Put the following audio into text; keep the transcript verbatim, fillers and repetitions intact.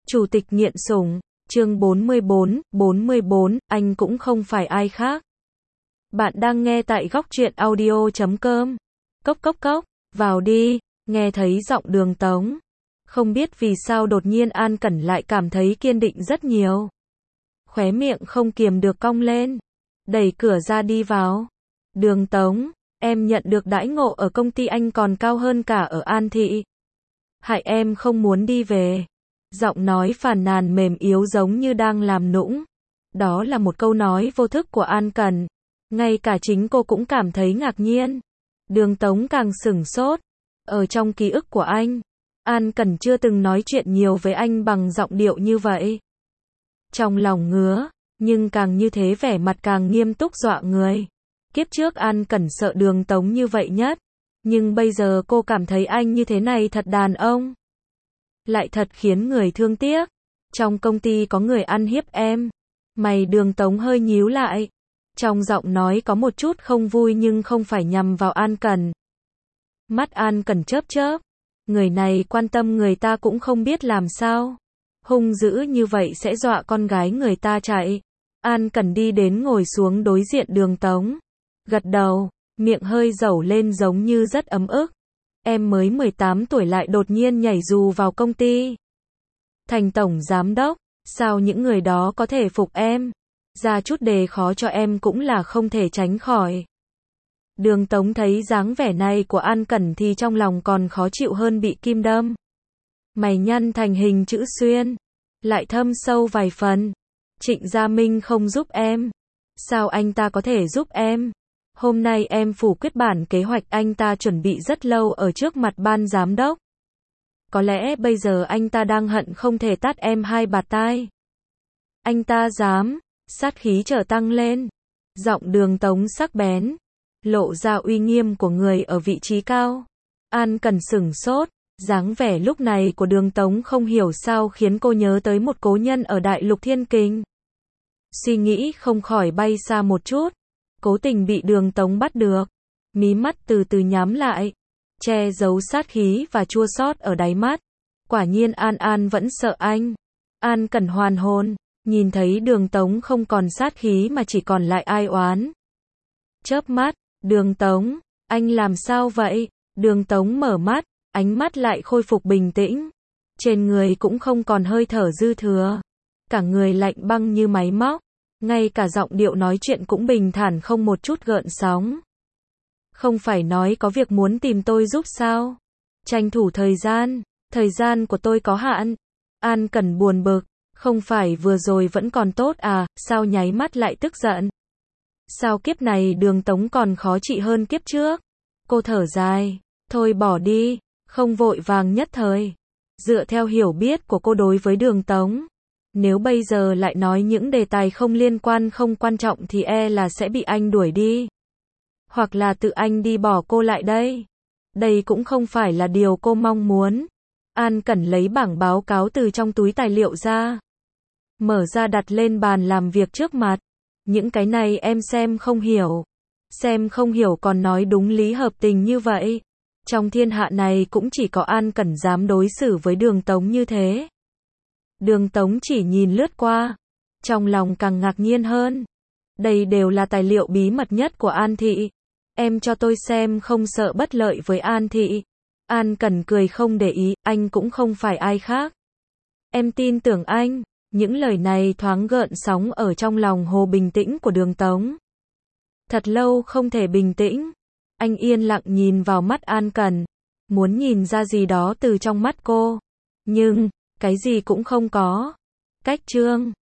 Chủ tịch nghiện sủng, chương bốn mươi bốn, bốn mươi bốn, anh cũng không phải ai khác. Bạn đang nghe tại góc truyện audio chấm com. Cốc cốc cốc, vào đi, nghe thấy giọng Đường Tống. Không biết vì sao đột nhiên An Cẩn lại cảm thấy kiên định rất nhiều. Khóe miệng không kiềm được cong lên. Đẩy cửa ra đi vào. Đường Tống, em nhận được đãi ngộ ở công ty anh còn cao hơn cả ở An Thị. Hại em không muốn đi về. Giọng nói phàn nàn mềm yếu giống như đang làm nũng. Đó là một câu nói vô thức của An Cẩn. Ngay cả chính cô cũng cảm thấy ngạc nhiên. Đường Tống càng sửng sốt. Ở trong ký ức của anh, An Cẩn chưa từng nói chuyện nhiều với anh bằng giọng điệu như vậy. Trong lòng ngứa, nhưng càng như thế vẻ mặt càng nghiêm túc dọa người. Kiếp trước An Cẩn sợ Đường Tống như vậy nhất. Nhưng bây giờ cô cảm thấy anh như thế này thật đàn ông. Lại thật khiến người thương tiếc. Trong công ty có người ăn hiếp em. Mày Đường Tống hơi nhíu lại. Trong giọng nói có một chút không vui nhưng không phải nhằm vào An Cẩn. Mắt An Cẩn chớp chớp. Người này quan tâm người ta cũng không biết làm sao. Hung dữ như vậy sẽ dọa con gái người ta chạy. An Cẩn đi đến ngồi xuống đối diện Đường Tống. Gật đầu, miệng hơi dẩu lên giống như rất ấm ức. Em mới mười tám tuổi lại đột nhiên nhảy dù vào công ty. Thành tổng giám đốc, sao những người đó có thể phục em? Ra chút đề khó cho em cũng là không thể tránh khỏi. Đường Tống thấy dáng vẻ này của An Cẩn thì trong lòng còn khó chịu hơn bị kim đâm. Mày nhăn thành hình chữ xuyên, lại thâm sâu vài phần. Trịnh Gia Minh không giúp em. Sao anh ta có thể giúp em? Hôm nay em phủ quyết bản kế hoạch anh ta chuẩn bị rất lâu ở trước mặt ban giám đốc. Có lẽ bây giờ anh ta đang hận không thể tát em hai bạt tai. Anh ta dám, sát khí trở tăng lên. Giọng Đường Tống sắc bén, lộ ra uy nghiêm của người ở vị trí cao. An Cẩn sửng sốt, dáng vẻ lúc này của Đường Tống không hiểu sao khiến cô nhớ tới một cố nhân ở Đại Lục Thiên Kình. Suy nghĩ không khỏi bay xa một chút. Cố tình bị Đường Tống bắt được. Mí mắt từ từ nhắm lại, che giấu sát khí và chua xót ở đáy mắt. Quả nhiên An An vẫn sợ anh. An Cẩn hoàn hồn, nhìn thấy Đường Tống không còn sát khí mà chỉ còn lại ai oán. Chớp mắt, Đường Tống, anh làm sao vậy? Đường Tống mở mắt, ánh mắt lại khôi phục bình tĩnh. Trên người cũng không còn hơi thở dư thừa. Cả người lạnh băng như máy móc. Ngay cả giọng điệu nói chuyện cũng bình thản không một chút gợn sóng. Không phải nói có việc muốn tìm tôi giúp sao? Tranh thủ thời gian, thời gian của tôi có hạn. An Cẩn buồn bực, không phải vừa rồi vẫn còn tốt à, sao nháy mắt lại tức giận? Sao kiếp này Đường Tống còn khó trị hơn kiếp trước? Cô thở dài, thôi bỏ đi, không vội vàng nhất thời. Dựa theo hiểu biết của cô đối với Đường Tống, nếu bây giờ lại nói những đề tài không liên quan không quan trọng thì e là sẽ bị anh đuổi đi. Hoặc là tự anh đi bỏ cô lại đây. Đây cũng không phải là điều cô mong muốn. An Cẩn lấy bảng báo cáo từ trong túi tài liệu ra. Mở ra đặt lên bàn làm việc trước mặt. Những cái này em xem không hiểu. Xem không hiểu còn nói đúng lý hợp tình như vậy. Trong thiên hạ này cũng chỉ có An Cẩn dám đối xử với Đường Tống như thế. Đường Tống chỉ nhìn lướt qua. Trong lòng càng ngạc nhiên hơn. Đây đều là tài liệu bí mật nhất của An Thị. Em cho tôi xem không sợ bất lợi với An Thị. An Cẩn cười không để ý, anh cũng không phải ai khác. Em tin tưởng anh. Những lời này thoáng gợn sóng ở trong lòng hồ bình tĩnh của Đường Tống. Thật lâu không thể bình tĩnh. Anh yên lặng nhìn vào mắt An Cẩn. Muốn nhìn ra gì đó từ trong mắt cô. Nhưng cái gì cũng không có. Cách chương